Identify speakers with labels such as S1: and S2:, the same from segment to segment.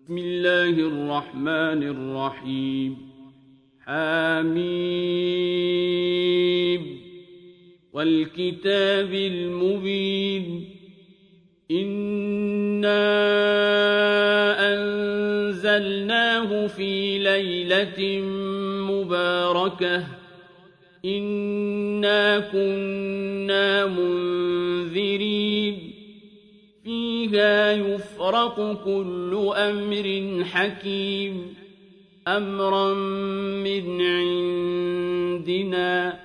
S1: بسم الله الرحمن الرحيم حميم والكتاب المبين إنا أنزلناه في ليلة مباركة إنا كنا منذرين فيها يفرق كل أمر حكيم أمرا من عندنا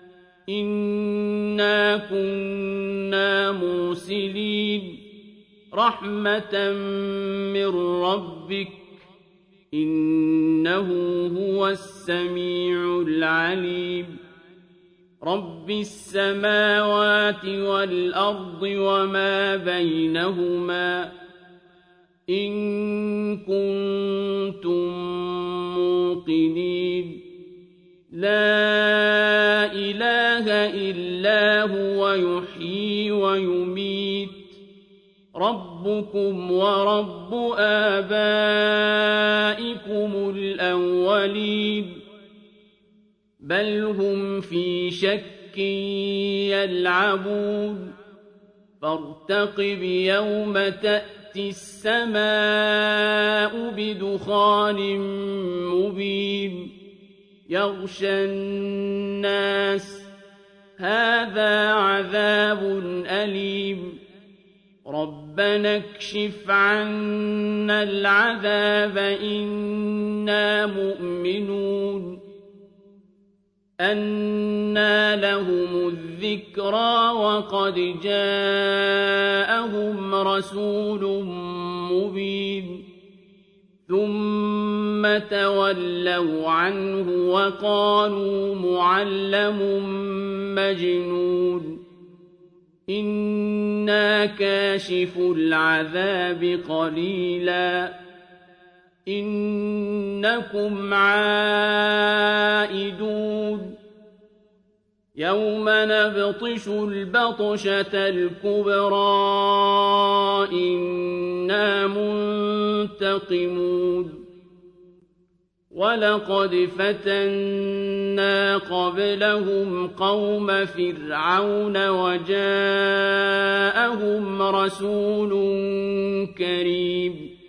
S1: إنا كنا مرسلين رحمة من ربك إنه هو السميع العليم رب السماوات والأرض وما بينهما إن كنتم موقنين لا إله إلا هو يحيي ويميت ربكم ورب آبائكم الأولين بل هم في شك يلعبون فارتقب يوم تأتي السماء بدخان مبين يغشى الناس هذا عذاب أليم ربنا اكشف عنا العذاب إنا مؤمنون أنى لهم الذكرى وقد جاءهم رسول مبين ثم تولوا عنه وقالوا معلم مجنون إنا كاشف العذاب قليلا إنكم عائدون يوم نبطش البطشة الكبرى إنا منتقمون ولقد فتنا قبلهم قوم فرعون وجاءهم رسول كريم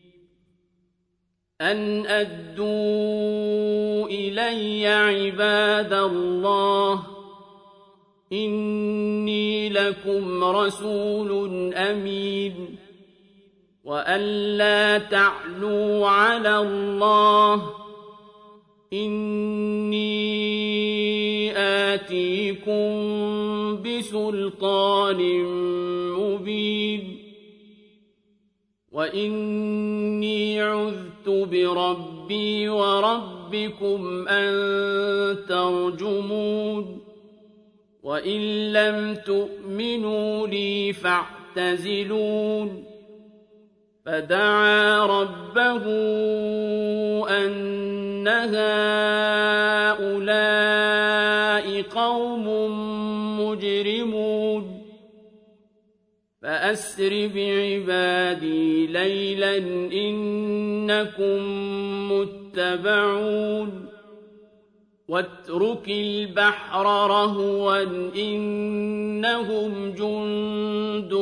S1: أن أدوا إلي عباد الله إني لكم رسول أمين وأن لا تعلوا على الله إني آتيكم بسلطان مبين وإني عذت بربي وربكم أن ترجمون وإن لم تؤمنوا لي فاعتزلون فدعا ربه أن هؤلاء قوم مجرمون فأسر بعبادي ليلا إنكم متبعون واترك البحر رهوا إنهم جند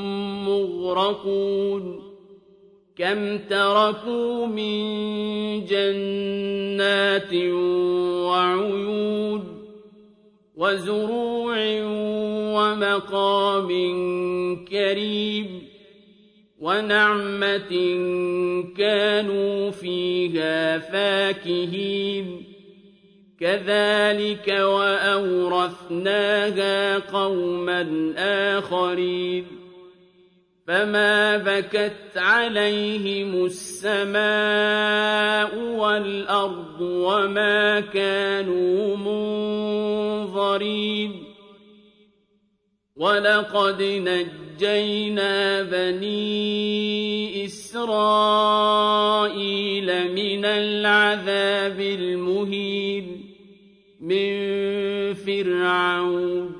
S1: مغرقون كم تركوا من جنات وعيون وزروع ومقام كريم ونعمة كانوا فيها فاكهين كذلك وأورثناها قوما آخرين فما بكت عليهم السماء والأرض وما كانوا منظرين ولقد نجينا بني إسرائيل من العذاب المهين من فرعون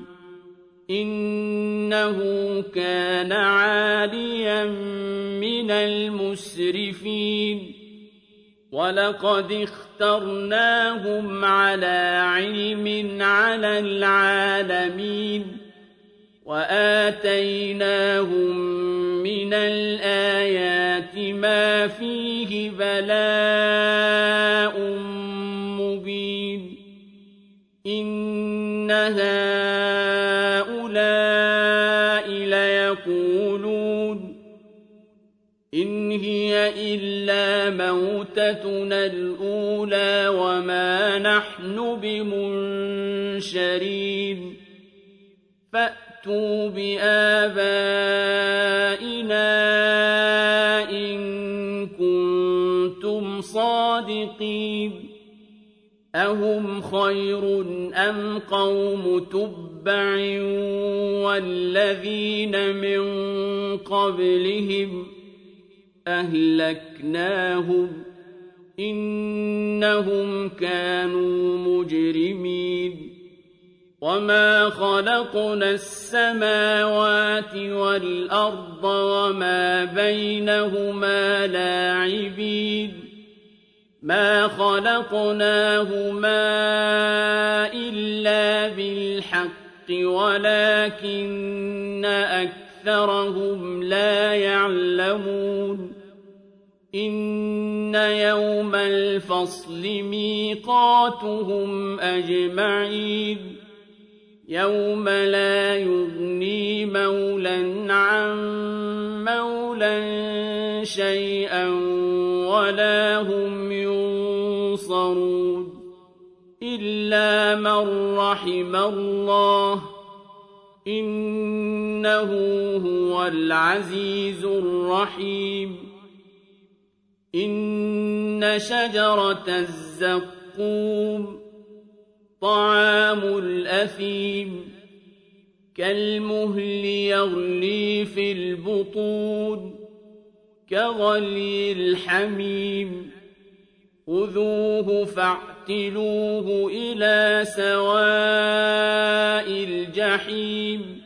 S1: إنه كان عاليا من المسرفين المسرفين ولقد اخترناهم على علم على العالمين وآتيناهم من الآيات ما فيه بلاء مبين إن هؤلاء ليقولون إن هي إلا موتتنا الأولى وما نحن بمنشرين فأتوا بآبائنا إن كنتم صادقين أهم خير أم قوم تبع والذين من قبلهم أهلكناهم إنهم كانوا مجرمين وما خلقنا السماوات والأرض وما بينهما لاعبين ما خلقناهما إلا بالحق ولكن أكثرهم لا يعلمون إن يوم الفصل ميقاتهم أجمعين يوم لا يغني مولى عن مولى شيئا ولا هم ينصرون إلا من رحم الله إنه هو العزيز الرحيم إن شجرة الزقوم طعام الأثيم كالمهل يغلي في البطون كغلي الحميم خذوه فاعتلوه إلى سواء الجحيم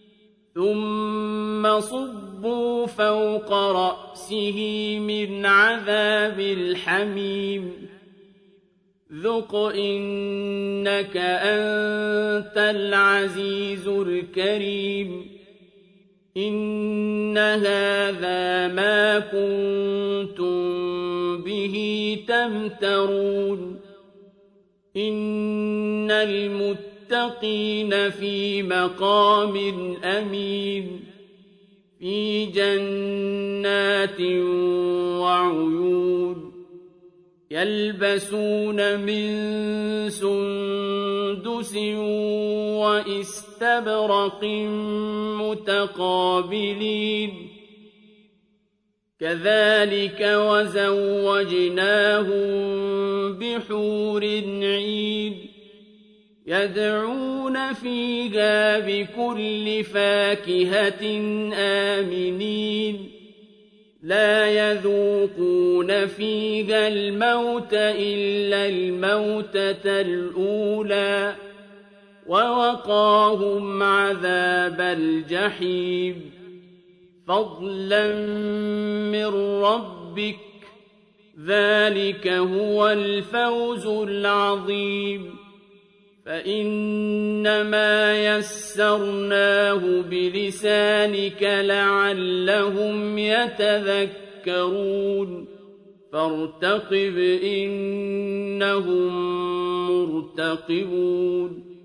S1: ثم صبوا فوق رأسه من عذاب الحميم ذق إنك أنت العزيز الكريم إن هذا ما كنتم به تمترون إن المتقين في مقام أمين في جنات وعيون يلبسون من سندس وإستبرق متقابلين كذلك وزوجناهم بحور عين يدعون فيها بكل فاكهة آمنين لا يذوقون فيها الموت إلا الموتة الأولى ووقاهم عذاب الجحيم فضلا من ربك ذلك هو الفوز العظيم فإنما يسرناه بلسانك لعلهم يتذكرون فارتقب إنهم مرتقبون